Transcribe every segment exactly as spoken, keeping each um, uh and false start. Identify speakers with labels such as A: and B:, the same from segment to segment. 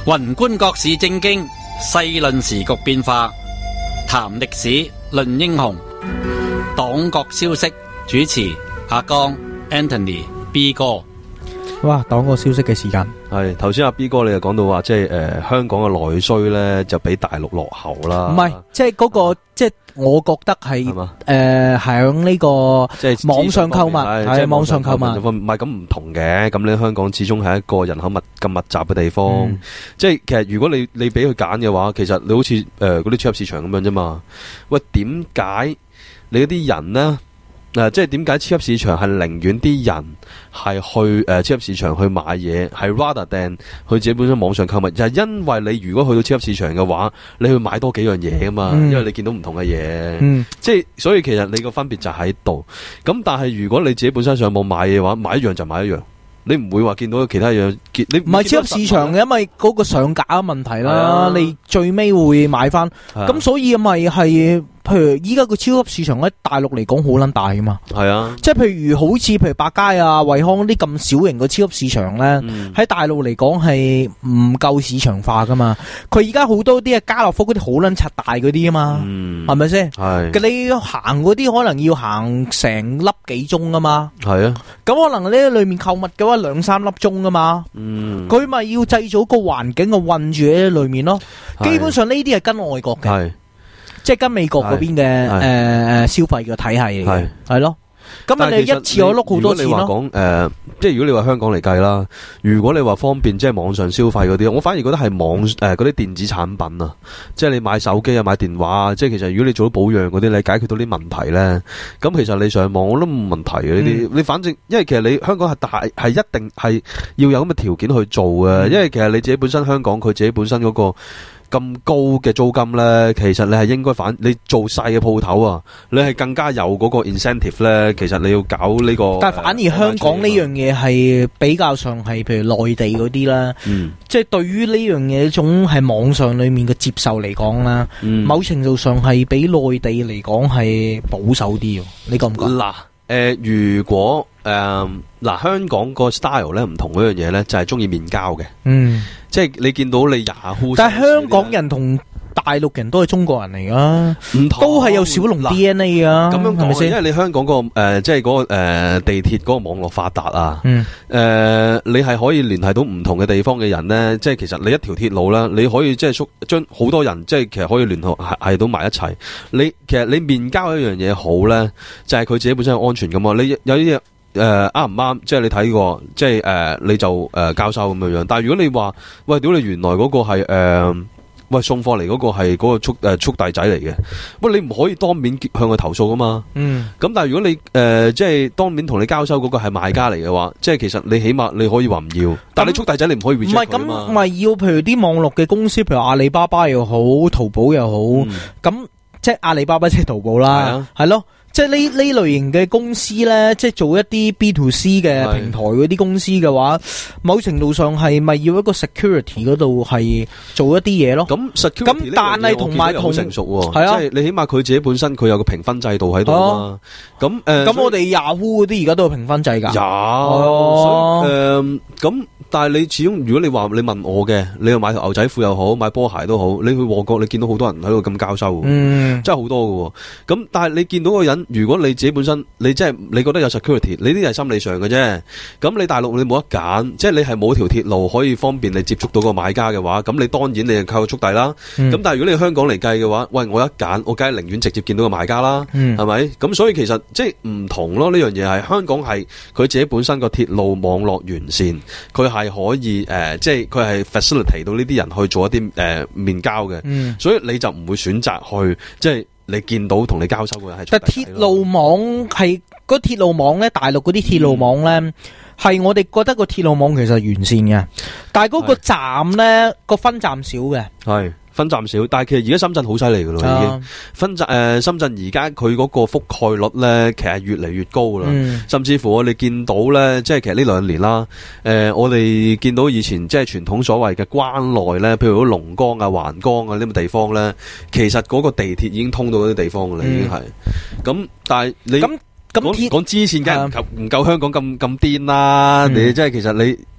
A: 宏觀國市政經，細論時局變化，談歷史，論英雄。黨國消息，主持阿江 Anthony B 哥。
B: 哇，黨國消息嘅時間
C: 係頭先阿 B 哥你就講到話，即係誒、呃、香港嘅內需咧就比大陸落後啦。
B: 唔係，即係嗰個即係我覺得係誒響呢個
C: 即係
B: 網上購物，係網上購物，
C: 唔係咁唔同嘅。咁你香港始終係一個人口密咁密集嘅地方，
B: 嗯、
C: 即係其實如果你你俾佢揀嘅話，其實你好似誒嗰啲超級市場咁樣啫嘛。喂，點解你嗰啲人呢？誒、呃，即係點解超級市場係寧願啲人係去誒、呃、超級市場去買嘢，係 rather than 佢自己本身網上購物，就係、是、因為你如果去到超級市場嘅話，你去買多幾樣嘢噶嘛，嗯、因為你見到唔同嘅嘢，嗯、即係所以其實你個分別就喺度。咁但係如果你自己本身上網買嘢嘅話，買一樣就買一樣。你唔會話見到其他嘢，你
B: 唔係超級市場嘅，因為嗰個上架嘅問題啦，啊、你最尾會買翻，咁、啊、所以咪係，譬如依家個超級市場喺大陸嚟講好撚大噶嘛，係啊，即係譬如好似譬如百佳啊、惠康啲咁小型嘅超級市場咧，喺、嗯、大陸嚟講係唔夠市場化噶嘛，佢而家好多啲啊家樂福嗰啲好撚柒大嗰啲啊嘛，係咪先？係，你行嗰啲可能要行成粒幾鐘噶嘛，係啊，咁可能呢裏面購物嘅話兩三粒鐘噶嘛，嗯，佢咪要製造個環境嘅困住喺裏面咯。基本上呢啲係跟外國嘅，即係跟美國嗰邊嘅誒誒消費嘅體系嚟嘅，係咯。咁你一次我碌好多錢咯。如果你話講誒，即係如果你話香港嚟計啦，如果你話方便即係網上消費嗰啲，我反而覺得係網誒嗰啲電子產品啊，即係你買手機啊、買電話啊，即係其實如果你做到保養嗰啲，你解決到啲問題咧，咁其實你上網我都冇問題嘅呢啲。你反正因為其實你香港係大係一定係要有咁嘅條件去做嘅，嗯、因為其實你自己本身香港佢自己本身嗰個咁高嘅租金咧，其實你係應該反你做細嘅鋪頭啊，你係更加有嗰個 incentive 咧。其實你要搞呢、這個，但係反而香港呢樣嘢係比較上係譬如內地嗰啲啦，嗯、即係對於呢樣嘢一種係網上裏面嘅接受嚟講啦，嗯、某程度上係比內地嚟講係保守啲。你覺唔覺？嗱，
C: 誒，如果誒嗱、呃、香港個 style 咧唔同嗰樣嘢咧，就係中意面交嘅，嗯。即係你見到你 Yahoo， 但係香港人同大陸人都係中國人嚟噶，唔同都係有小龍 D N A 啊。咁樣講，因為你香港、嗰個誒、呃，即係嗰、嗰個誒、呃、地鐵嗰個網絡發達啊，誒、嗯呃，你係可以聯繫到唔同嘅地方嘅人咧。即係其實你一條鐵路啦，你可以即係縮將好多人即係其實可以聯絡係係到埋一齊。你其實你面交一樣嘢好咧，就係、是、佢自己本身係安全噶嘛。你有啲嘢。誒，啱唔啱？即係你睇過，即係誒、呃，你就誒、呃、交收咁樣樣。但係如果你話，喂，屌你原來嗰個係誒、呃，喂送貨嚟嗰個係嗰個速誒、呃、速遞仔嚟嘅，喂你唔可以當面向佢投訴噶嘛。嗯。咁但係如果你誒、呃、即係當面同你交收嗰個係賣家嚟嘅話，即係其實你起碼你可以話唔要，但係你速遞仔你唔可以 reject 佢啊嘛。唔係咁，咪要譬如啲網絡嘅公司，譬如阿里巴巴又好，淘寶又好，咁、嗯、即係阿里巴巴即係淘寶啦，係咯。即係呢呢類型嘅公司咧，即係做一啲 B to C 嘅平台嗰啲公司嘅話，某程度上係咪要一個 security 嗰度係做一啲嘢咯？咁 security 咁但係同埋同成熟喎，係啊，即係你起碼佢自己本身佢有個評分制度喺度啊。咁誒，咁我哋 Yahoo 嗰啲而家都有評分制㗎。有誒咁。但係你始終，如果你話你問我嘅，你又買條牛仔褲又好，買波鞋都好，你去旺角你見到好多人喺度咁交收，嗯，真係好多嘅。咁但係你見到個人，如果你自己本身你即係你覺得有 security，你呢啲係心理上嘅啫。咁你大陸你冇得揀，即係你係冇條鐵路可以方便你接觸到個買家嘅話，咁你當然你係靠速遞啦。咁、嗯、但係如果你香港嚟計嘅話，喂，我一揀，我梗係寧願直接見到個買家啦，係咪、嗯？咁所以其實即係唔同咯。呢樣嘢係香港係佢自己本身個鐵路網絡完善，佢係。係可以誒、呃，即係佢係 facilitate 到呢啲人去做一啲誒、呃、面交嘅，嗯、所以你就唔會選擇去即係你見到同你交收嘅人係。但鐵路網係嗰鐵路網咧，大陸嗰啲鐵路網咧，係、嗯、我哋覺得個鐵路網其實完善嘅，但係嗰個站咧個分站少嘅。係。分站少，但係其實而家深圳好犀利噶咯，已經分站誒、呃，深圳而家佢嗰個覆蓋率咧，其實越嚟越高啦。嗯、甚至乎我哋見到咧，即係其實呢兩年啦，誒、呃，我哋見到以前即係傳統所謂嘅關內咧，譬如嗰龍崗啊、橫崗啊呢啲地方咧，其實嗰個地鐵已經通到嗰啲地方噶啦，已經係。咁但係你咁講講支線梗係唔夠唔夠香港咁咁癲啦，你即係其實你。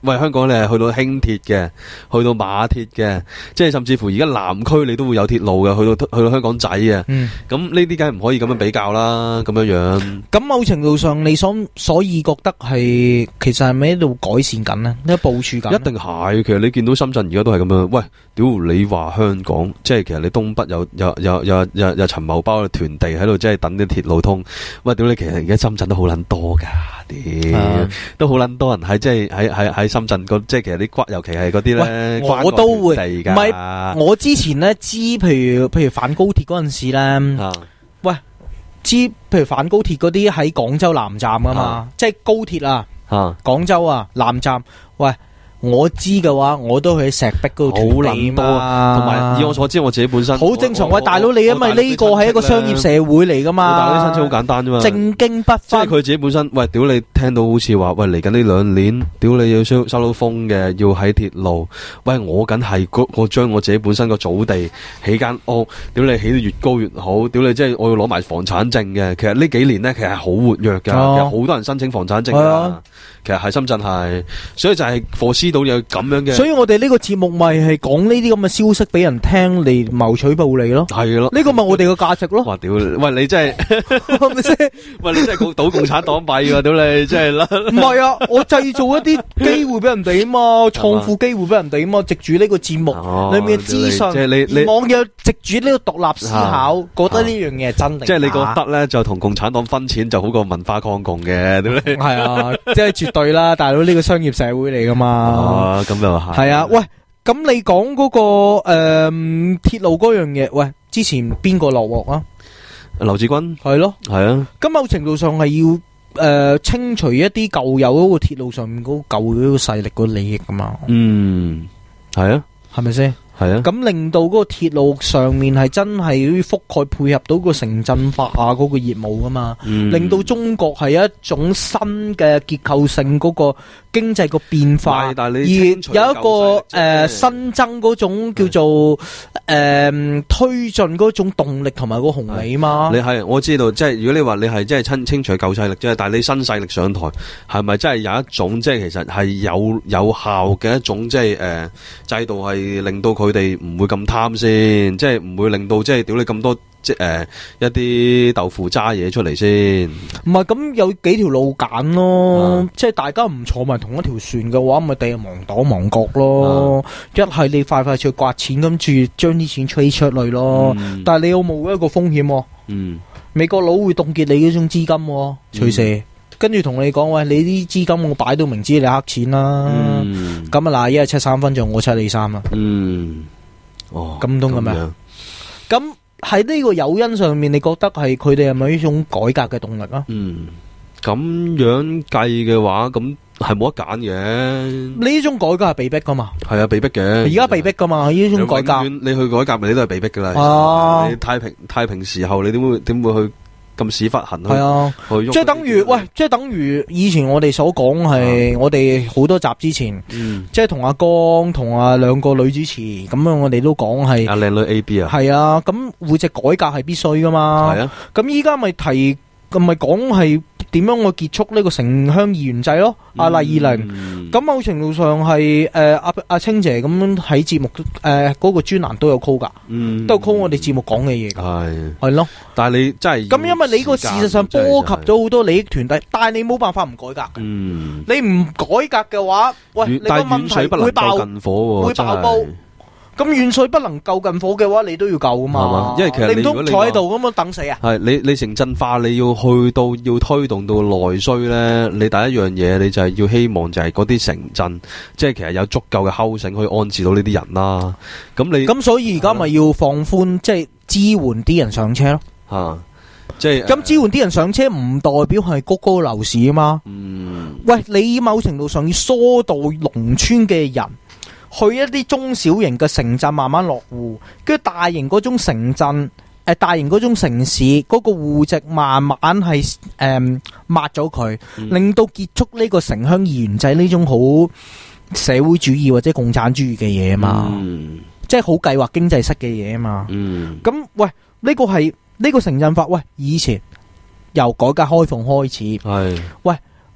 C: 喂，香港你係去到輕鐵嘅，去到馬鐵嘅，即係甚至乎而家南區你都會有鐵路嘅，去到去到香港仔嘅。嗯，咁呢啲梗係唔可以咁樣比較啦，咁樣樣。
B: 咁某程度上，你所所以覺得係其實係咪喺度改善緊呢？呢部署緊？
C: 一定係，其實你見到深圳而家都係咁樣。喂，屌你話香港，即係其實你東北有有有有有有陳茂波嘅團地喺度，即係等啲鐵路通。喂，屌你，其實而家深圳都好撚多噶，屌、啊、都好撚多人喺即係喺喺喺深圳個，即係其實啲關，尤其係嗰啲咧，
B: 我都會唔係我之前咧知，譬如譬如反高鐵嗰陣時咧，啊、喂，知譬如反高鐵嗰啲喺廣州南站噶嘛，啊、即係高鐵啊，廣、啊、州啊南站，喂。我知嘅話，我都去石壁嗰度好撚多，
C: 同埋以我所知，我自己本身
B: 好正常。喂，大佬你因為呢個係一個商業社會嚟噶嘛，
C: 大佬啲親戚好簡單啫嘛，
B: 正經不分。
C: 即係佢自己本身，喂，屌你聽到好似話，喂嚟緊呢兩年，屌你要收收到風嘅，要喺鐵路，喂我緊係我將我自己本身個祖地起間屋，屌你起到越高越好，屌你即係我要攞埋房產證嘅。其實呢幾年咧，其實係好活躍噶，啊、其實好多人申請房產證噶。啊、其實係深圳係，所以就係貨司。到有咁樣嘅，
B: 所以我哋呢個節目咪係講呢啲咁嘅消息俾人聽嚟謀取暴利咯，
C: 係咯，
B: 呢個咪我哋嘅價值咯。
C: 哇屌，喂你真係係咪先？喂你真係倒共產黨幣㗎，屌你真係啦！
B: 唔係啊，我製造一啲機會俾人哋啊嘛，創富機會俾人哋啊嘛，藉住呢個節目裏面嘅資訊，即係你你網友藉住呢個獨立思考，覺得呢樣嘢係真定？
C: 即係你覺得咧，就同共產黨分錢就好過文化抗共嘅，屌你！
B: 係啊，即係絕對啦，大佬呢個商業社會嚟噶嘛。
C: 哦，咁又係。
B: 係啊，喂，咁你講嗰、那個誒鐵、呃、路嗰樣嘢，喂，之前邊個落鑊啊？
C: 劉志軍
B: 係咯，
C: 係啊。
B: 咁某程度上係要誒、呃、清除一啲舊有嗰個鐵路上面嗰個舊嗰個勢力嗰個利益噶嘛。
C: 嗯，係啊，
B: 係咪先？
C: 係啊，
B: 咁令到嗰個鐵路上面係真係覆蓋配合到個城鎮化嗰個業務噶嘛，嗯、令到中國係一種新嘅結構性嗰個經濟個變化，而有一個誒、呃、新增嗰種叫做誒、呃、推進嗰種動力同埋個紅利嘛。
C: 你係我知道，即係如果你話你係即係清清除舊勢力啫，但係你新勢力上台，係咪真係有一種即係其實係有有效嘅一種即係誒、呃、制度係令到佢。佢哋唔會咁貪先，即係唔會令到即係屌你咁多即係誒、呃、一啲豆腐渣嘢出嚟先。
B: 唔係咁有幾條路揀咯，啊、即係大家唔坐埋同一條船嘅話，咪第日亡黨亡國咯。啊、一係你快快脆刮錢，跟住將啲錢吹出嚟咯。嗯、但係你有冇一個風險？嗯，美國佬會凍結你嗰種資金，隨時。嗯跟住同你講，喂，你啲資金我擺到明知你黑錢啦。咁啊嗱，一日七三分就我七你三啦。嗯，哦，咁都咁樣。咁喺呢個誘因上面，你覺得係佢哋係咪呢種改革嘅動力啊？嗯，
C: 咁樣計嘅話，咁係冇得揀嘅。
B: 呢種改革係被逼噶嘛？
C: 係啊，被逼嘅。而
B: 家被逼噶嘛？呢種改革，
C: 你去改革咪你都係被逼噶啦。
B: 啊，
C: 你太平太平時候，你點會點會去？咁屎忽痕
B: 係啊，即係等於喂，即係等於以前我哋所講係，我哋好多集之前，嗯、即係同阿江同阿兩個女主持咁樣，我哋都講係
C: 阿靚女 A B 啊，
B: 係啊，咁戶籍改革係必須噶嘛，係啊，咁依家咪提咁咪講係點樣去結束呢個城鄉二元制咯？阿麗二零，咁某程度上係誒阿阿清姐咁樣喺節目誒嗰、呃那個專欄都有 call 噶，嗯、都有 call 我哋節目講嘅嘢，係係咯。
C: 但係你真係
B: 咁，因為你個事實上波及咗好多利益團體，但係你冇辦法唔改革嘅。嗯，你唔改革嘅話，喂，你個問題會爆
C: 近火，
B: 會爆煲。咁遠水不能救近火嘅話，你都要救噶嘛？
C: 因為其實你唔通
B: 坐喺度咁樣等死啊？
C: 係你你城鎮化，你要去到要推動到內需咧，你第一樣嘢你就係要希望就係嗰啲城鎮，即係其實有足夠嘅 housing 可以安置到呢啲人啦。咁你
B: 咁所以而家咪要放寬，即係支援啲人上車咯。吓，即係咁支援啲人上車，唔代表係谷高樓市啊嘛。嗯，喂，你某程度上要疏導農村嘅人。去一啲中小型嘅城鎮慢慢落戶，跟住大型嗰種城鎮，誒、呃、大型嗰種城市嗰、那個戶籍慢慢係誒、呃、抹咗佢，嗯、令到結束呢個城鄉二元制呢種好社會主義或者共產主義嘅嘢嘛，嗯、即係好計劃經濟式嘅嘢嘛。咁、嗯、喂，呢、這個係呢、這個城鎮法，喂，以前由改革開放開始，係喂一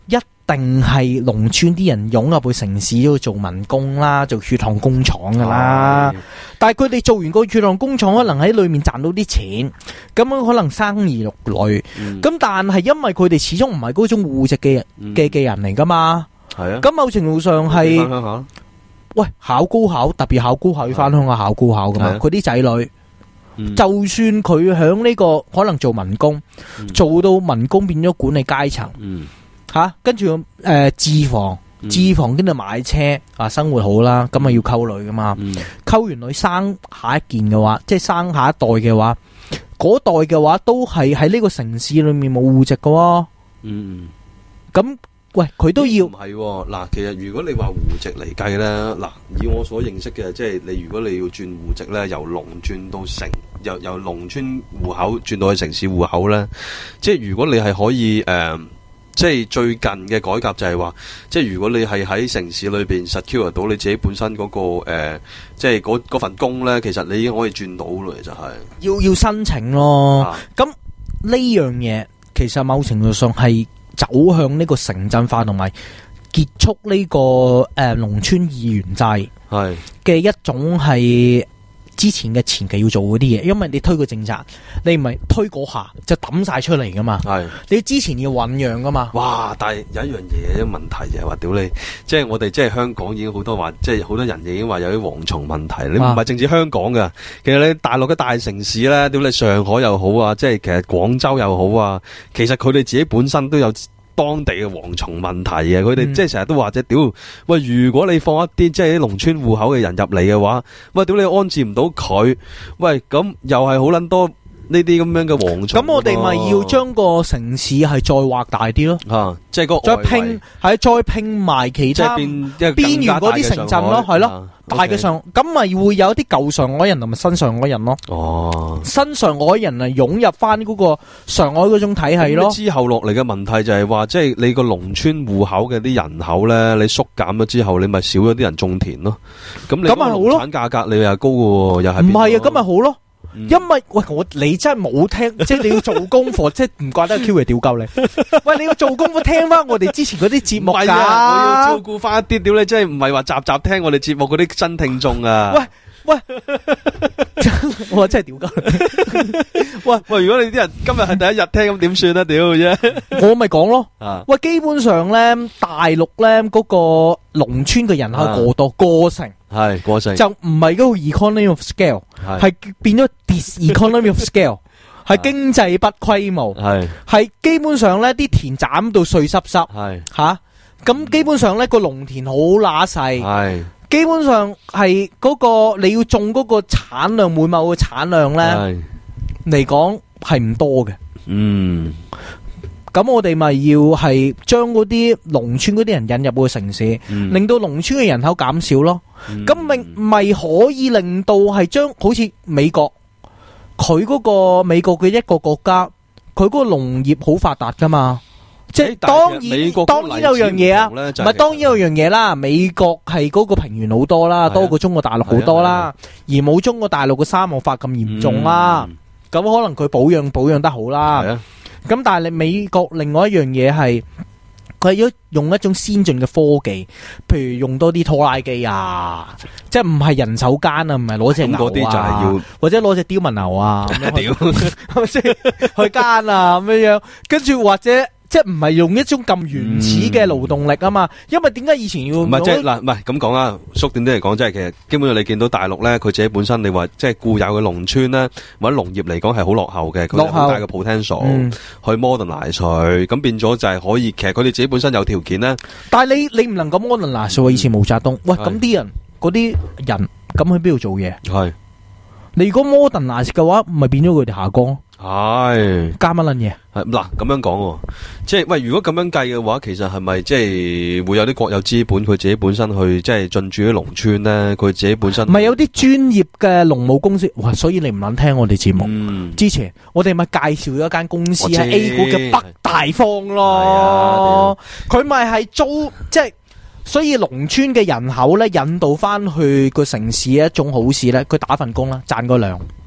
B: 定係農村啲人湧入去城市度做民工啦，做血汗工廠噶啦。但係佢哋做完個血汗工廠，可能喺裏面賺到啲錢，咁樣可能生兒育女。咁、嗯、但係因為佢哋始終唔係嗰種戶籍嘅嘅嘅人嚟噶嘛。係啊。咁某程度上係，喂，考高考，特別考高考要翻鄉下考高考噶嘛。佢啲仔女。嗯、就算佢響呢個可能做民工，嗯、做到民工變咗管理階層，吓、嗯啊，跟住誒置房，置、嗯、房跟住買車，啊生活好啦，咁啊要溝女噶嘛，溝、嗯、完女生下一件嘅話，即係生下一代嘅話，嗰代嘅話都係喺呢個城市裏面冇戶籍噶喎，嗯，咁。喂，佢都要唔係
C: 嗱？其實如果你話戶籍嚟計咧，嗱，以我所認識嘅，即係你如果你要轉戶籍咧，由農轉到城，由由農村戶口轉到去城市戶口咧，即係如果你係可以誒、呃，即係最近嘅改革就係話，即係如果你係喺城市裏邊 secure 到你自己本身嗰、那個誒、呃，即係嗰嗰份工咧，其實你已經可以轉到啦，就係、是、要
B: 要申請咯。咁呢樣嘢其實某程度上係。走向呢個城鎮化同埋結束呢、這個誒農、呃、村二元制係嘅一種係之前嘅前期要做嗰啲嘢，因為你推個政策，你唔係推嗰下就抌晒出嚟噶嘛，係你之前要醞釀噶嘛。哇！
C: 但係有一樣嘢問題就係話，屌你，即係我哋即係香港已經好多話，即係好多人已經話有啲蝗蟲問題。你唔係淨止香港噶，其實你大陸嘅大城市咧，屌你上海又好啊，即係其實廣州又好啊，其實佢哋自己本身都有當地嘅蝗蟲問題嘅，佢哋、嗯、即係成日都話啫，屌喂！如果你放一啲即係啲農村戶口嘅人入嚟嘅話，喂，屌你安置唔到佢，喂，咁又係好捻多呢啲咁樣嘅蝗蟲。
B: 咁我哋咪要將個城市係再畫大啲咯，
C: 啊，即係個
B: 再拼係再拼埋其他邊緣嗰啲城鎮咯，係咯。大嘅上咁咪會有啲舊上海人同埋新上海人咯。哦，新上海人啊湧入翻嗰個上海嗰種體系咯。
C: 之後落嚟嘅問題就係話，即係你個農村戶口嘅啲人口咧，你縮減咗之後，你咪少咗啲人種田咯。咁你農產價格你又高嘅，又係
B: 唔係啊？咁咪好咯。因為喂我你真係冇聽，即係你要做功課，即係唔怪得 Q 嚟屌鳩你。喂，你要做功課聽翻我哋之前嗰啲節目噶，我
C: 要照顧翻一啲屌你，即係唔係話集集聽我哋節目嗰啲新聽眾啊。
B: 喂喂，我真係屌鳩。喂
C: 喂，如果你啲人今日係第一日聽，咁點算啊？屌啫，
B: 我咪講咯。啊，喂，基本上咧，大陸咧嗰個農村嘅人口過多過剩。
C: 係過剩
B: 就唔係嗰個 economy of scale， 係變咗 dis-economy of scale， 係經濟不規模，係係基本上咧啲田斬到碎濕濕，係吓咁基本上咧個農田好乸細，係基本上係嗰個你要種嗰個產量每某個產量咧嚟講係唔多嘅，嗯。咁我哋咪要係將嗰啲農村嗰啲人引入個城市，嗯、令到農村嘅人口減少咯。咁咪咪可以令到係將好似美國，佢嗰個美國嘅一個國家，佢嗰個農業好發達噶嘛。即係當然，當然有樣嘢啊，唔係當然有樣嘢啦。美國係嗰個平原好多啦，多過中國大陸好多啦，而冇中國大陸嘅沙漠化咁嚴重啦。咁、嗯、可能佢保養保養得好啦。咁但係你美國另外一樣嘢係，佢係要用一種先進嘅科技，譬如用多啲拖拉機啊，即係唔係人手耕啊，唔係攞隻牛啊，嗰啲就係要或者攞隻刁民牛啊，屌係咪先去耕啊咁樣樣，跟住或者。即係唔係用一種咁原始嘅勞動力啊嘛？因為點解以前要
C: 唔係即係嗱，唔係咁講啊？縮短啲嚟講，即係其實基本上你見到大陸咧，佢自己本身你話即係固有嘅農村咧，或者農業嚟講係好落後嘅，佢有好大嘅 potential、嗯、去 modernize 佢，咁變咗就係可以，其實佢哋自己本身有條件咧。
B: 但係你你唔能夠 modernize 喎，以前毛澤東喂咁啲人嗰啲人咁去邊度做嘢？係你如果 modernize 嘅話，唔係變咗佢哋下崗？係加乜撚嘢？
C: 係嗱咁樣講，即係喂，如果咁樣計嘅話，其實係咪即係會有啲國有資本佢自己本身去即係進駐啲農村咧？佢自己本身
B: 唔係有啲專業嘅農務公司哇，所以你唔撚聽我哋節目。嗯、之前我哋咪介紹咗一間公司喺 A 股嘅北大方咯，佢咪係租即係。所以農村嘅人口咧，引導翻去個城市一種好事咧，佢打份工啦，賺個糧。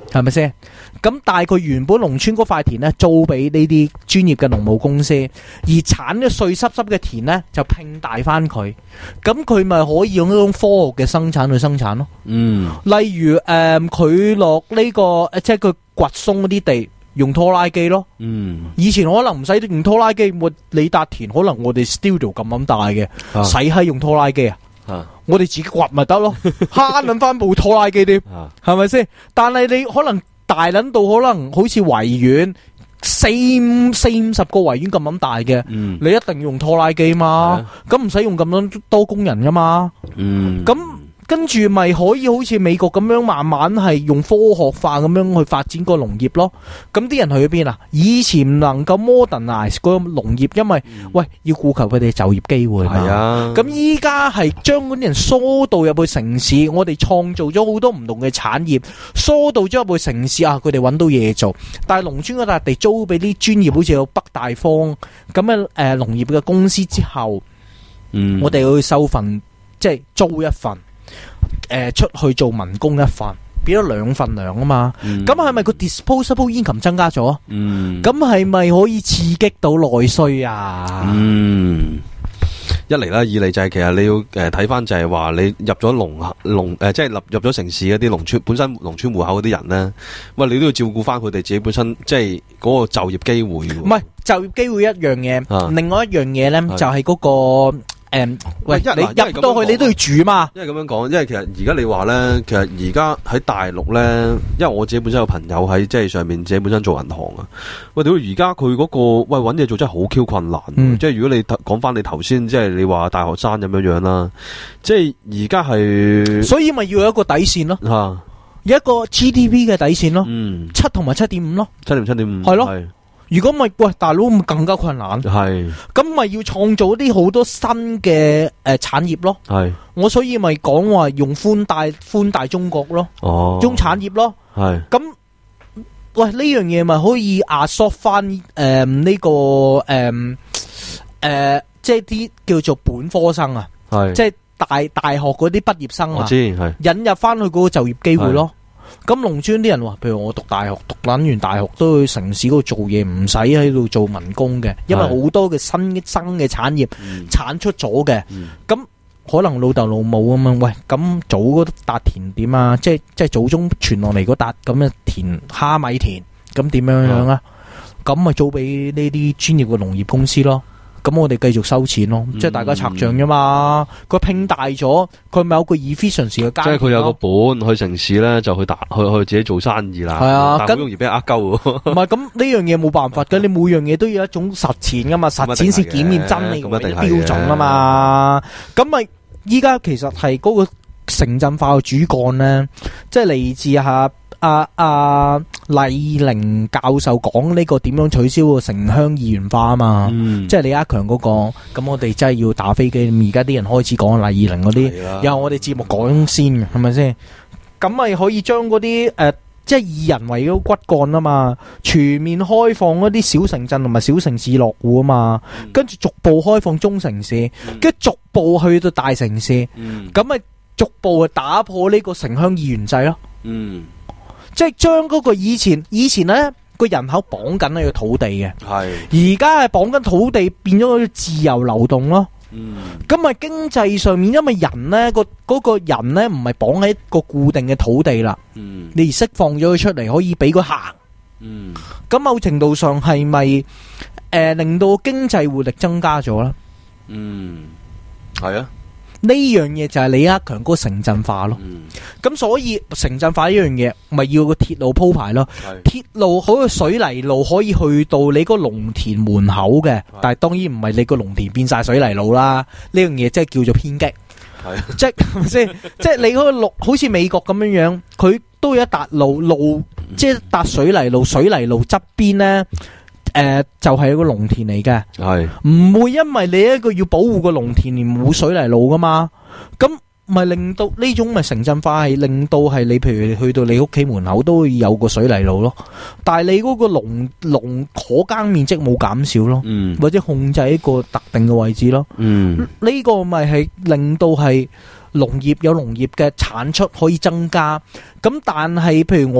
B: 係咪先？咁但係佢原本農村嗰塊田咧租俾呢啲專業嘅農務公司，而產嘅碎濕濕嘅田咧就拼大翻佢，咁佢咪可以用一種科學嘅生產去生產咯。嗯，例如誒佢落呢個即係佢掘鬆嗰啲地用拖拉機咯。嗯，以前可能唔使用拖拉機，我你笪田可能我哋 studio 咁咁大嘅，使閪用拖拉機啊？啊我哋自己掘咪得咯，慳捻翻部拖拉機添，係咪先？但係你可能大捻到可能好似維園四四五十個維園咁咁大嘅，嗯、你一定用拖拉機嘛？咁唔使用咁多多工人噶嘛？咁、嗯。跟住咪可以好似美國咁樣慢慢係用科學化咁樣去發展個農業咯。咁啲人去咗邊啊？以前唔能夠 modernize 嗰個農業，因為、嗯、喂要顧及佢哋就業機會嘛。係啊。咁依家係將嗰啲人疏導入去城市，我哋創造咗好多唔同嘅產業，疏導咗入去城市啊，佢哋搵到嘢做。但係農村嗰笪地租俾啲專業，好似有北大方咁嘅誒農業嘅公司之後，嗯，我哋要去收份，即係租一份。誒、呃，出去做民工一份，變咗兩份糧啊嘛。咁係咪個 disposable income 增加咗？嗯，咁係咪可以刺激到內需啊？嗯，
C: 一嚟啦，二嚟就係其實你要誒睇翻就係話你入咗農農誒，即係入入咗城市嗰啲農村本身農村戶口嗰啲人咧，喂，你都要照顧翻佢哋自己本身即係嗰個就業機會。
B: 唔係就業機會一樣嘢，啊、另外一樣嘢咧就係嗰個。誒、嗯，喂，你入到去你都要煮嘛？
C: 因為咁樣講，因為其實而家你話咧，其實而家喺大陸咧，因為我自己本身有朋友喺即係上面自己本身做銀行啊。喂，屌，而家佢嗰個喂搵嘢做真係好 Q 困難。嗯、即係如果你講翻你頭先，即係你話大學生咁樣樣啦，即係而家係，
B: 所以咪要有一個底線咯，啊、有一個 G D P 嘅底線咯，嗯，七同埋七點五咯，
C: 七點七點五，
B: 係咯。如果咪喂大佬，咪更加困難。係咁咪要創造啲好多新嘅誒、呃、產業咯。係我所以咪講話用寬大寬大中國咯。哦，中產業咯。係咁喂呢樣嘢咪可以壓縮翻誒呢個誒誒、呃呃、即係啲叫做本科生啊。係即係大大學嗰啲畢業生啊。我知係引入翻去嗰個就業機會咯。咁農村啲人話，譬如我讀大學，讀撚完大學都去城市嗰度做嘢，唔使喺度做民工嘅，因為好多嘅新生嘅產業產出咗嘅。咁、嗯、可能老豆老母咁樣，喂，咁早嗰笪田點啊？即係即係祖宗傳落嚟嗰笪咁嘅田蝦米田，咁點樣樣啊？咁咪、嗯、租俾呢啲專業嘅農業公司咯。咁我哋繼續收錢咯，嗯、即係大家拆賬啫嘛。佢拼大咗，佢咪有個 efficiency 嘅階段。即係佢
C: 有個本去城市咧，就去打去去自己做生意啦。係啊，但係好容易俾人呃鳩。唔
B: 係咁呢樣嘢冇辦法嘅，你每樣嘢都要一種實踐噶嘛，實踐先檢驗真理嘅標準啊嘛。咁咪依家其實係嗰個城鎮化嘅主幹咧，即係嚟自下。阿阿黎玲教授講呢個點樣取消個城鄉二元化啊嘛，嗯、即係李克強嗰個，咁我哋真係要打飛機。而家啲人開始講黎玲嗰啲，由我哋節目講先嘅，係咪先？咁咪可以將嗰啲誒，即係以人為嗰個骨幹啊嘛，全面開放嗰啲小城鎮同埋小城市落戶啊嘛，嗯、跟住逐步開放中城市，跟住、嗯、逐步去到大城市，咁咪、嗯、逐步去打破呢個城鄉二元制咯。嗯。即係將嗰個以前以前咧個人口綁緊呢個土地嘅，係而家係綁緊土地變咗個自由流動咯。嗯，咁咪經濟上面，因為人咧個嗰個人咧唔係綁喺一個固定嘅土地啦。嗯，你而釋放咗佢出嚟，可以俾佢行。嗯，咁某程度上係咪誒令到經濟活力增加咗啦？嗯，係啊。呢樣嘢就係李克強嗰個城鎮化咯，咁、嗯、所以城鎮化呢樣嘢咪要個鐵路鋪排咯，鐵是路好似水泥路可以去到你個農田門口嘅，是但係當然唔係你個農田變晒水泥路啦，呢樣嘢即係叫做偏激，是即係咪先？即係你嗰個路好似美國咁樣樣，佢都有一笪路路，即係一笪水泥路，水泥路側邊咧。誒、呃，就係、是、一個農田嚟嘅，係唔是會因為你一個要保護個農田而冇水泥路噶嘛？咁咪令到呢種咪城鎮化係令到係你，譬如你去到你屋企門口都會有個水泥路咯。但係你嗰個農農可耕面積冇減少咯，嗯、或者控制一個特定嘅位置咯。嗯，呢個咪係令到係農業有農業嘅產出可以增加。咁但係譬如我。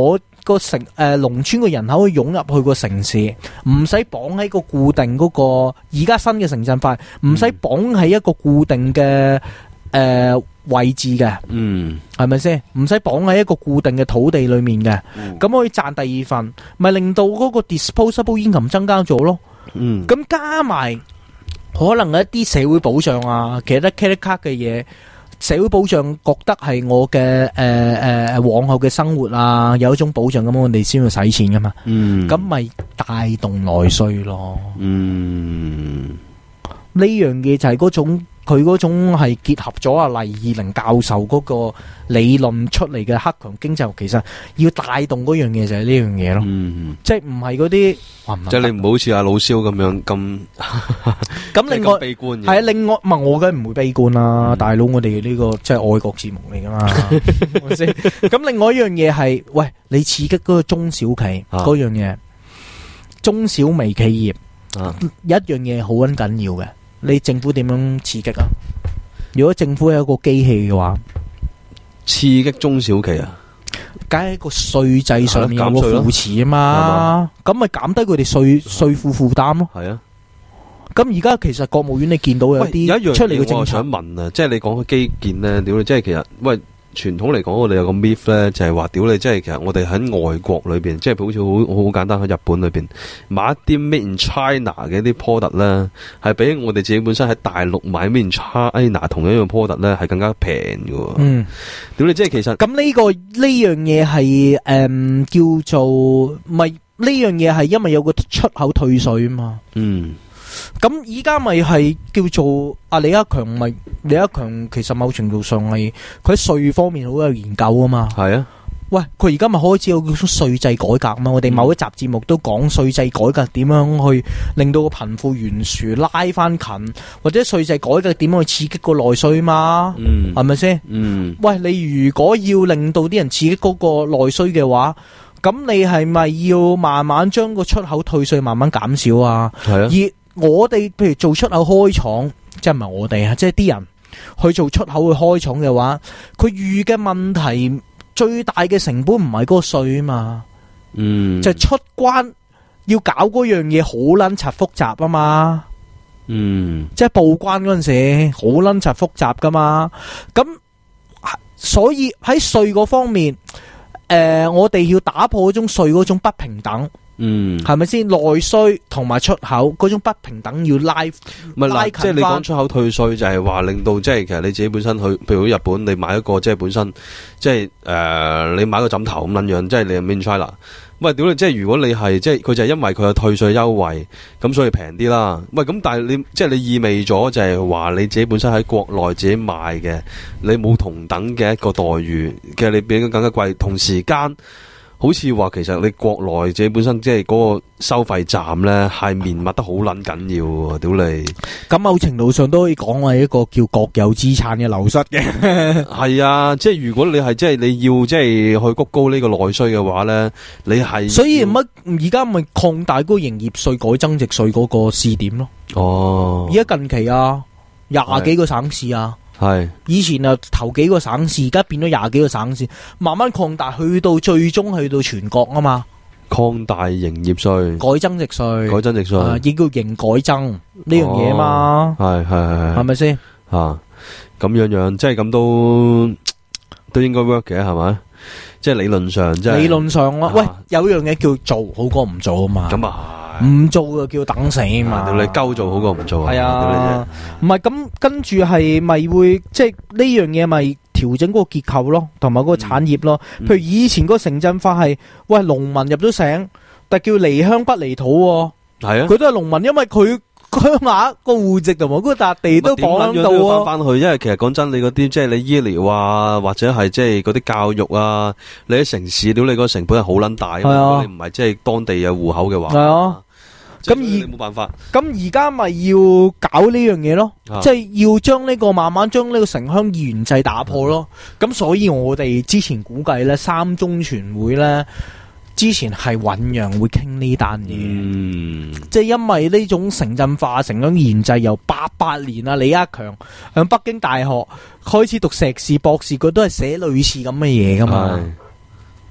B: 個城誒農村嘅人口可以湧入去個城市，唔使綁喺個固定嗰個而家新嘅城鎮化，唔使綁喺一個固定嘅誒位置嘅，嗯，係咪先？唔使綁喺一個固定嘅土地裏面嘅，咁、嗯、可以賺第二份，咪令到嗰個 disposable income 增加咗咯。嗯，咁加埋可能一啲社會保障啊，其他 credit card 嘅嘢，社會保障覺得係我嘅誒誒往後嘅生活啊，有一種保障，咁我哋先要使錢噶嘛。嗯，咁咪帶動內需咯。嗯，呢樣嘢就係嗰種。佢嗰種係結合咗阿黎義玲教授嗰個理論出嚟嘅克強經濟學，其實要帶動嗰樣嘢就係呢樣嘢咯。嗯，即係唔係嗰啲，即係你唔好似阿老蕭咁樣咁咁另外悲觀嘅。係啊，另外唔係我梗係唔會悲觀啦，大佬，我哋呢個即係愛國節目嚟噶嘛，係咪先？咁另外一樣嘢係，喂，你刺激嗰個中小企嗰樣嘢，中小微企業一樣嘢好緊緊要嘅。你政府點樣刺激啊？如果政府有一個機器嘅話，刺激中小企啊，梗係個稅制上面有個扶持啊嘛，咁咪減低佢哋稅稅負負擔咯。係啊，咁而家其實國務院你見到有啲出嚟嘅政策，我想問啊，即係你講嘅基建咧，屌你，即係其實喂。傳統嚟講，我哋有個 myth 咧，就係話屌你，即係其實我哋喺外國裏邊，即係好似好好簡單喺日本裏邊買一啲 made in China 嘅一啲 product 咧，係比我哋自己本身喺大陸買 made in China 同樣嘅 product 咧，係更加平嘅。嗯，屌你，即係其實咁呢個呢樣嘢係誒叫做咪呢樣嘢係因為有個出口退稅啊嘛。嗯。咁而家咪係叫做阿李克強，咪李克強其實某程度上係佢喺稅方面好有研究啊嘛。係啊，喂，佢而家咪開始有叫做稅制改革啊嘛。我哋某一集節目都講稅制改革點樣去令到個貧富懸殊拉翻近，或者稅制改革點樣去刺激個內需嘛。嗯，係咪先？嗯，喂，你如果要令到啲人刺激嗰個內需嘅話，咁你係咪要慢慢將個出口退稅慢慢減少啊？係啊，而我哋譬如做出口開廠，即係唔係我哋啊，即係啲人去做出口去開廠嘅話，佢遇嘅問題最大嘅成本唔係嗰個稅啊嘛，嗯，就係出關要搞嗰樣嘢好撚柒複雜啊嘛，嗯，即係報關嗰陣時好撚柒複雜噶嘛，咁所以喺稅嗰方面，誒、呃，我哋要打破嗰種稅嗰種不平等。嗯，係咪先？內需同埋出口嗰種不平等要拉，唔係拉近翻。即係你講出口退稅就係話令到即係其實你自己本身去，譬如日本你買一個即係本身即係誒、呃、你買個枕頭咁樣樣，即係你係 made in China。喂，屌你！即係如果你係即係佢就係因為佢有退稅優惠，咁所以平啲啦。喂，咁但係你即係你意味咗就係話你自己本身喺國內自己賣嘅，你冇同等嘅一個待遇，其實你比更加貴，同時間。好似話其實你國內自己本身即係嗰個收費站咧係綿密得好撚緊要喎，屌你！咁某程度上都可以講係一個叫國有資產嘅流失嘅。係啊，即係如果你係即係你要即係去谷高呢個內需嘅話咧，你係所以乜而家咪擴大嗰個營業稅改增值稅嗰個試點咯。哦，而家近期啊，廿幾個省市啊。係以前啊頭幾個省市，而家變咗廿幾個省市，慢慢擴大去到最終去到全國啊嘛。擴大營業稅、改增值稅、改增值稅，亦叫營改增呢樣嘢嘛。係係係，係咪先？吓咁樣樣，即係咁都都應該 work 嘅，係咪？即係理論上，即係理論上啊。喂，有樣嘢叫做好過唔做啊嘛。咁啊。唔做就叫等死嘛，你鳩做好過唔做啊？係啊，唔係咁跟住係咪會即係呢樣嘢咪調整嗰個結構咯，同埋嗰個產業咯。嗯、譬如以前嗰個城鎮化係，喂農民入咗城，但叫離鄉不離土，係啊，佢都係農民，因為佢鄉下個戶籍同埋嗰笪地都綁喺度啊。翻翻去，因為其實講真，你嗰啲即係你醫療啊，或者係即係嗰啲教育啊，你喺城市，屌你個成本係好撚大，係啊，你唔係即係當地有戶口嘅話，係啊。咁而冇辦法，咁而家咪要搞呢樣嘢咯，啊、即係要將呢、這個慢慢將呢個城鄉二元制打破咯。咁、嗯、所以我哋之前估計咧，三中全會咧之前係醞釀會傾呢單嘢，嗯、即係因為呢種城鎮化、城鄉二元制由八八年啊，李克強響北京大學開始讀碩士、博士，佢都係寫類似咁嘅嘢噶嘛。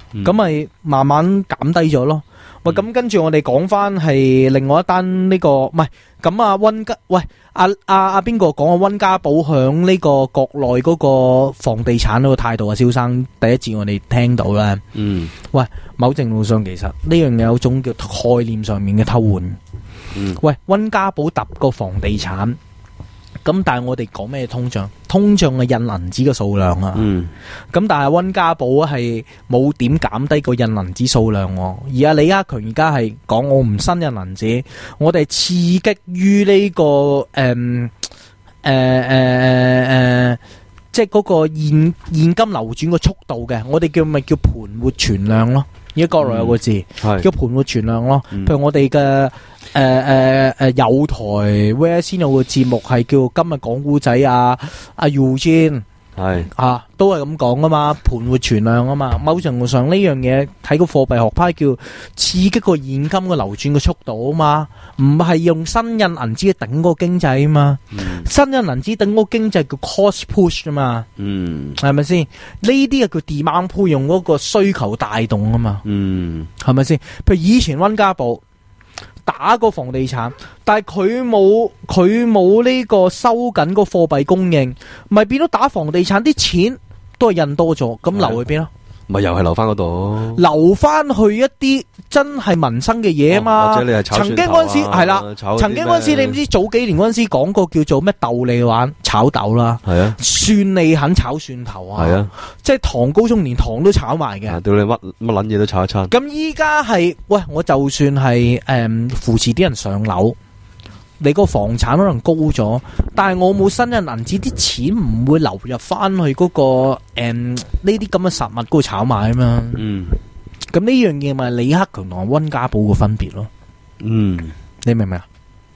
B: 咁咪、嗯、慢慢減低咗咯。喂，咁跟住我哋講翻係另外一單呢、這個，唔係咁啊溫家，喂阿阿阿邊個講啊溫家寶響呢個國內嗰個房地產嗰個態度啊，蕭生第一節我哋聽到啦。嗯，喂，某程度上其實呢樣嘢有種叫概念上面嘅偷換。嗯，喂，溫家寶揼個房地產。咁但係我哋講咩通脹？通脹嘅印銀紙嘅數量啊，咁、嗯、但係溫家寶係冇點減低個印銀紙數量，而阿李克強而家係講我唔新印銀紙，我哋刺激於呢、這個誒誒誒誒，即係嗰個現現金流轉嘅速度嘅，我哋叫咪叫盤活存量咯。而家國內有個字、嗯、叫盤活存量咯，嗯、譬如我哋嘅。誒誒誒，有台 where 先有個節目係叫今日講古仔啊，阿 Eugene 係啊，都係咁講噶嘛，盤活存量啊嘛。某程度上呢樣嘢睇個貨幣學派叫刺激個現金嘅流轉嘅速度啊嘛，唔係用新印銀紙去頂個經濟啊嘛。嗯、新印銀紙頂個經濟叫 cost push 啊嘛，嗯，係咪先？呢啲啊叫 demand pull，用嗰個需求帶動啊嘛，嗯，係咪先？譬如以前溫家寶打個房地產，但係佢冇佢冇呢個收緊個貨幣供應，咪變咗打房地產啲錢都係印多咗，咁流去邊咯？
C: 咪又係留翻嗰度，
B: 留翻去一啲真係民生嘅嘢啊嘛！
C: 或者你係炒蒜頭啊，
B: 曾經嗰陣時係啦，曾經嗰陣時你唔知早幾年嗰陣時講過叫做咩豆利玩炒豆啦，係啊，蒜利肯炒蒜頭啊，係啊，即係唐高宗連糖都炒埋嘅，
C: 對你乜乜撚嘢都炒一餐。
B: 咁依家係喂，我就算係誒、嗯、扶持啲人上樓。你個房產可能高咗，但係我冇新嘅銀紙，啲錢唔會流入翻去嗰、那個誒呢啲咁嘅實物嗰度炒賣啊嘛。嗯，咁呢樣嘢咪李克強同溫家寶嘅分別咯。嗯，你明唔明啊？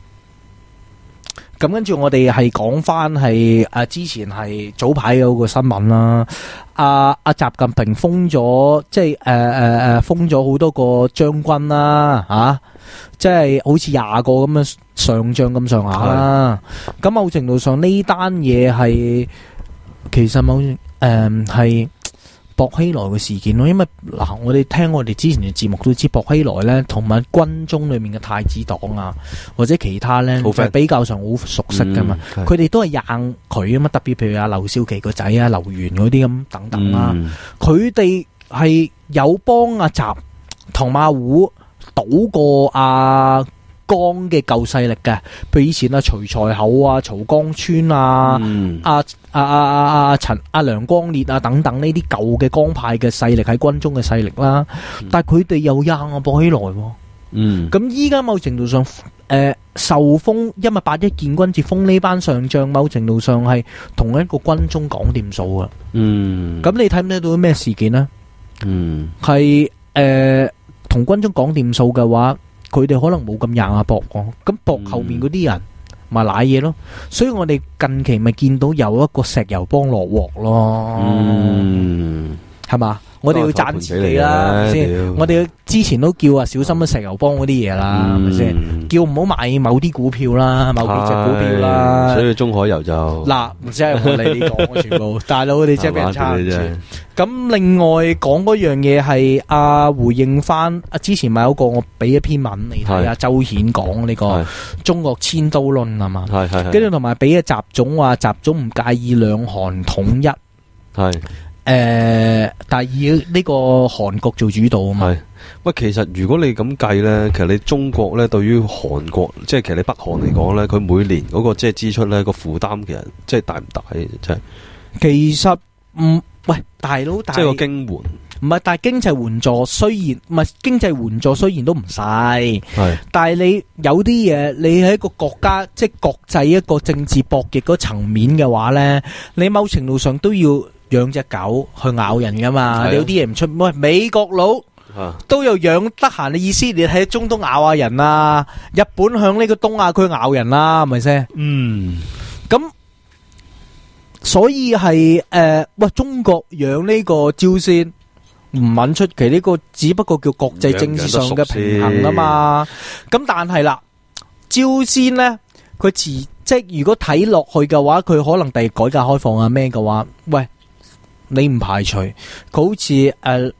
B: 咁跟住我哋係講翻係誒之前係早排嗰個新聞啦。阿阿習近平封咗，即係誒誒誒封咗好多個將軍啦，吓、啊，即係好似廿個咁嘅上將咁上下啦。咁某程度上呢單嘢係其實某誒係薄熙來嘅事件咯，因為嗱我哋聽我哋之前嘅節目都知薄熙來咧同埋軍中裏面嘅太子黨啊或者其他咧係比較上好熟悉噶嘛，佢哋、嗯、都係硬佢啊嘛，特別譬如阿劉少奇個仔啊劉元嗰啲咁等等啦，佢哋係有幫阿習同阿胡賭過阿江嘅舊勢力嘅，譬如以前阿徐才厚啊、曹江川啊、阿阿阿阿阿陳阿梁光烈啊等等呢啲舊嘅江派嘅勢力喺軍中嘅勢力啦，嗯、但係佢哋又硬啊薄熙來，嗯，咁依家某程度上誒、呃、受封，因為八一建軍節封呢班上將，某程度上係同一個軍中講掂數啊，嗯，咁你睇唔睇到咩事件呢？嗯，係誒同軍中講掂數嘅話。佢哋可能冇咁硬啊搏喎，咁搏後面嗰啲人咪瀨嘢咯，所以我哋近期咪見到有一個石油幫落鑊咯，嗯，係嘛？我哋要讚自己啦，係咪先？我哋之前都叫啊小心啲石油幫嗰啲嘢啦，係咪先？叫唔好買某啲股票啦，某幾隻股票啦。
C: 所以中海油就
B: 嗱，唔知係我哋呢講全部大佬，我哋真係俾人差唔多。咁另外講嗰樣嘢係啊，回應翻啊，之前咪有個我俾一篇文嚟睇啊，周顯講呢個中國千刀論啊嘛，係係，跟住同埋俾嘅習總話習總唔介意兩韓統一，係。誒、呃，但係以呢個韓國做主導啊嘛。係，
C: 喂，其實如果你咁計咧，其實你中國咧對於韓國，即係其實你北韓嚟講咧，佢每年嗰個即係支出咧個負擔，其實即係大唔大？即係
B: 其實唔，喂，大佬，
C: 即係個經援，
B: 唔係，但係經濟援助雖然唔係經濟援助雖然都唔細，係，但係你有啲嘢，你喺一個國家即係國際一個政治博弈嗰層面嘅話咧，你某程度上都要。養隻狗去咬人噶嘛？你有啲嘢唔出，喂，美國佬都有養得閒嘅意思，你喺中東咬下人啦，日本響呢個東亞區咬人啦，係咪先？嗯，咁所以係誒，喂，中國養呢個朝鮮唔搵出奇，呢個只不過叫國際政治上嘅平衡啊嘛。咁但係啦，朝鮮咧，佢遲即係如果睇落去嘅話，佢可能第改革開放啊咩嘅話，喂。你唔排除佢好似誒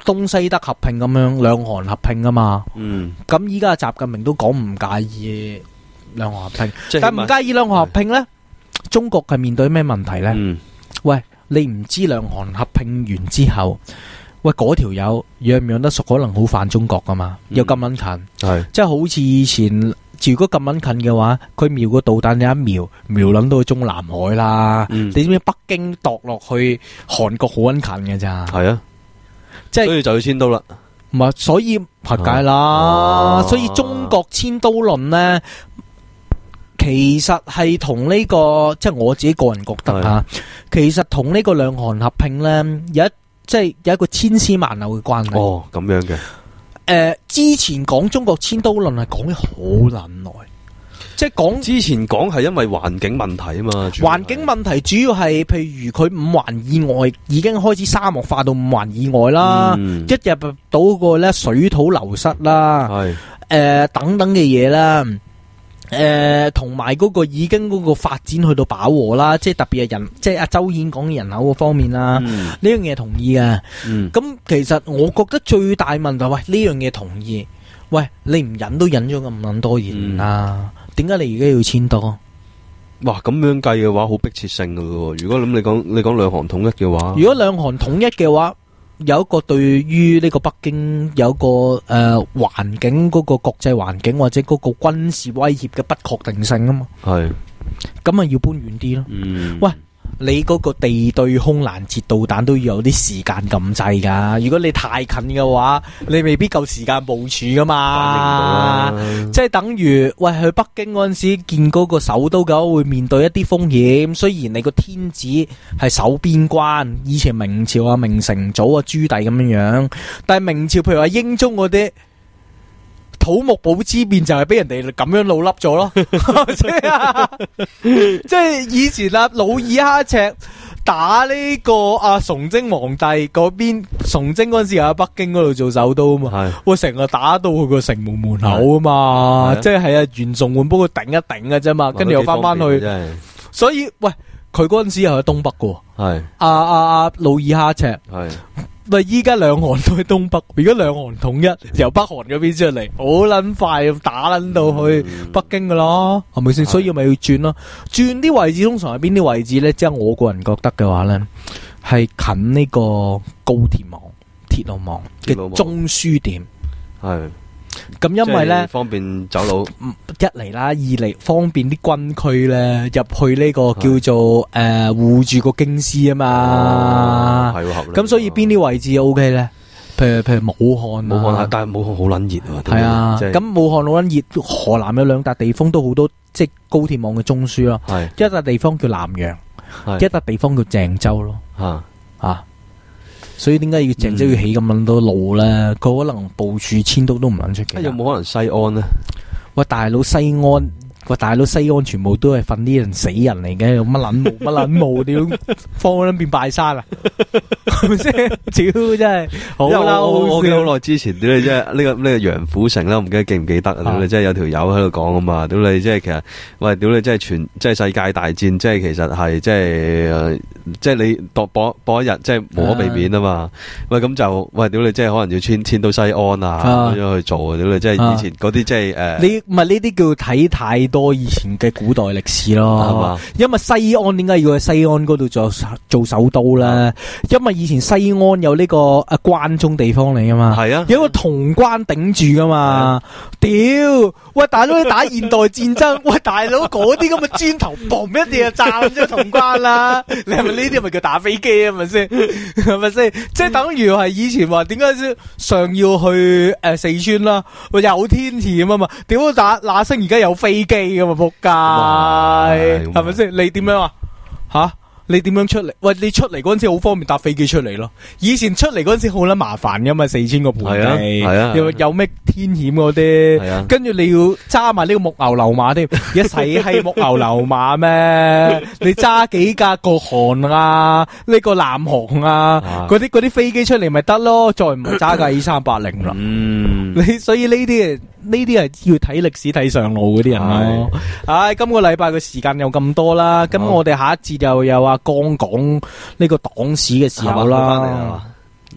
B: 東西德合併咁樣，兩韓合併啊嘛。
C: 嗯。
B: 咁依家習近平都講唔介意兩韓合併，
C: 即係
B: 但唔介意兩韓合併咧，中國係面對咩問題咧？
C: 嗯。
B: 喂，你唔知兩韓合併完之後，喂嗰條友養唔養得熟，可能好反中國噶嘛？
C: 嗯、
B: 有咁撚近，
C: 係
B: 即係好似以前。如果咁撚近嘅話，佢瞄個導彈有一瞄，瞄撚到去中南海啦。嗯、你知唔知北京墮落去韓國好撚近嘅咋？
C: 係啊，
B: 即係
C: 所以就要遷都啦。
B: 唔係，所以係解啦。啊、所以中國遷都論咧，其實係同呢個，即係我自己個人覺得吓，啊、其實同呢個兩韓合併咧，有一即係有一個千絲萬縷嘅關係。
C: 哦，咁樣嘅。
B: 誒、呃，之前講中國遷都論係講咗好撚耐，即係講
C: 之前講係因為環境問題啊嘛。
B: 環境問題主要係譬如佢五環以外已經開始沙漠化到五環以外啦，嗯、一日到個咧水土流失啦，係誒是、呃、等等嘅嘢啦。誒，同埋嗰個已經嗰個發展去到飽和啦，即係特別係人，即係阿周顯講嘅人口嗰方面啦，呢樣嘢同意啊。咁、嗯、其實我覺得最大問題，喂呢樣嘢同意，喂你唔忍都忍咗咁撚多年啦，點解、嗯、你而家要遷都？
C: 哇，咁樣計嘅話，好迫切性噶咯。如果諗你講你講兩韓統一嘅話，
B: 如果兩韓統一嘅話。有一個對於呢個北京有一個誒環境嗰個國際環境或者嗰個軍事威脅嘅不確定性啊嘛，係咁咪要搬遠啲咯。嗯，喂，你嗰個地對空攔截導彈都要有啲時間咁滯噶。如果你太近嘅話，你未必夠時間部署噶嘛。即係等於喂去北京嗰陣時見嗰個首都嘅話，會面對一啲風險。雖然你個天子係守邊關，以前明朝啊、明成祖啊、朱棣咁樣樣，但係明朝譬如話英宗嗰啲土木堡之變就係俾人哋咁樣老笠咗咯。即係即係以前啊，努爾哈赤打呢個阿崇禎皇帝嗰邊，崇禎嗰陣時喺北京嗰度做首都啊嘛，喂成日打到佢個城門門口啊嘛，即係係啊袁崇煥幫佢頂一頂嘅啫嘛，跟住又翻翻去，所以喂佢嗰陣時又喺東北嘅，係阿阿阿努爾哈赤係。喂，依家兩韓都喺東北，如果兩韓統一，由北韓嗰邊出嚟，好捻快打捻到去北京噶咯，係咪先？所以咪要轉咯，轉啲位置通常係邊啲位置咧？即係我個人覺得嘅話咧，係近呢個高鐵網、鐵路網嘅中樞點，係。咁因為咧
C: 方便走佬，
B: 一嚟啦，二嚟方便啲軍區咧入去呢個叫做誒護住個京師啊嘛，係喎。咁所以邊啲位置 O K 咧？譬如譬如武漢，
C: 武漢但係武漢好撚熱啊。
B: 係啊，咁武漢好撚熱，河南有兩笪地方都好多，即係高鐵網嘅中樞咯。係一笪地方叫南陽，一笪地方叫鄭州咯。啊啊！所以點解要鄭州要起咁撚多路咧？佢、嗯、可能部署遷都都唔撚出奇。
C: 有冇可能西安咧？
B: 喂，大佬西安，喂大佬西安全部都係瞓啲人死人嚟嘅，有乜撚霧乜撚霧？點放嗰邊變拜山啊？係咪先？屌真係好啦！
C: 我記得好耐之前，屌你即係呢個呢、這個楊虎城啦，我唔記得記唔記得啊？屌你即係有條友喺度講啊嘛！屌你即係其實喂，屌你即係全即係世界大戰，即係其實係即係即係你度播播一日，即係無可避免啊嘛！喂咁就喂屌你即係可能要遷遷到西安啊咁樣去做啊！屌你即係以前嗰啲即係誒，
B: 你唔係呢啲叫睇太多以前嘅古代歷史咯，係嘛？因為西安點解要喺西安嗰度做做首都咧？因為以前西安有呢個誒關中地方嚟噶嘛，係啊，有個潼關頂住噶嘛。屌，喂大佬你打現代戰爭，喂大佬嗰啲咁嘅磚頭嘣一定就炸咗潼關啦。你係咪呢啲咪叫打飛機啊？係咪先？係咪先？即係等於係以前話點解先上要去誒四川啦？有天險啊嘛。屌打那聲而家有飛機噶嘛？仆街係咪先？你點樣啊？吓？你點樣出嚟？喂，你出嚟嗰陣時好方便搭飛機出嚟咯。以前出嚟嗰陣時好撚麻煩噶嘛，四千個盤地，係啊，又有咩天險嗰啲，跟住你要揸埋呢個木牛流馬添，而家使係木牛流馬咩？你揸幾架國航啊，呢個南航啊，嗰啲嗰啲飛機出嚟咪得咯，再唔係揸架 A 三八零啦。嗯，你所以呢啲呢啲係要睇歷史睇上路嗰啲人咯。唉，今個禮拜嘅時間又咁多啦，咁我哋下一節又有啊。剛講呢個黨史嘅時候啦，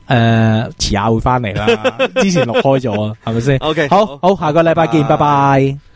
B: 誒，遲下會翻嚟啦。之前錄開咗，係咪先
C: ？OK，
B: 好好，下個禮拜見，拜拜。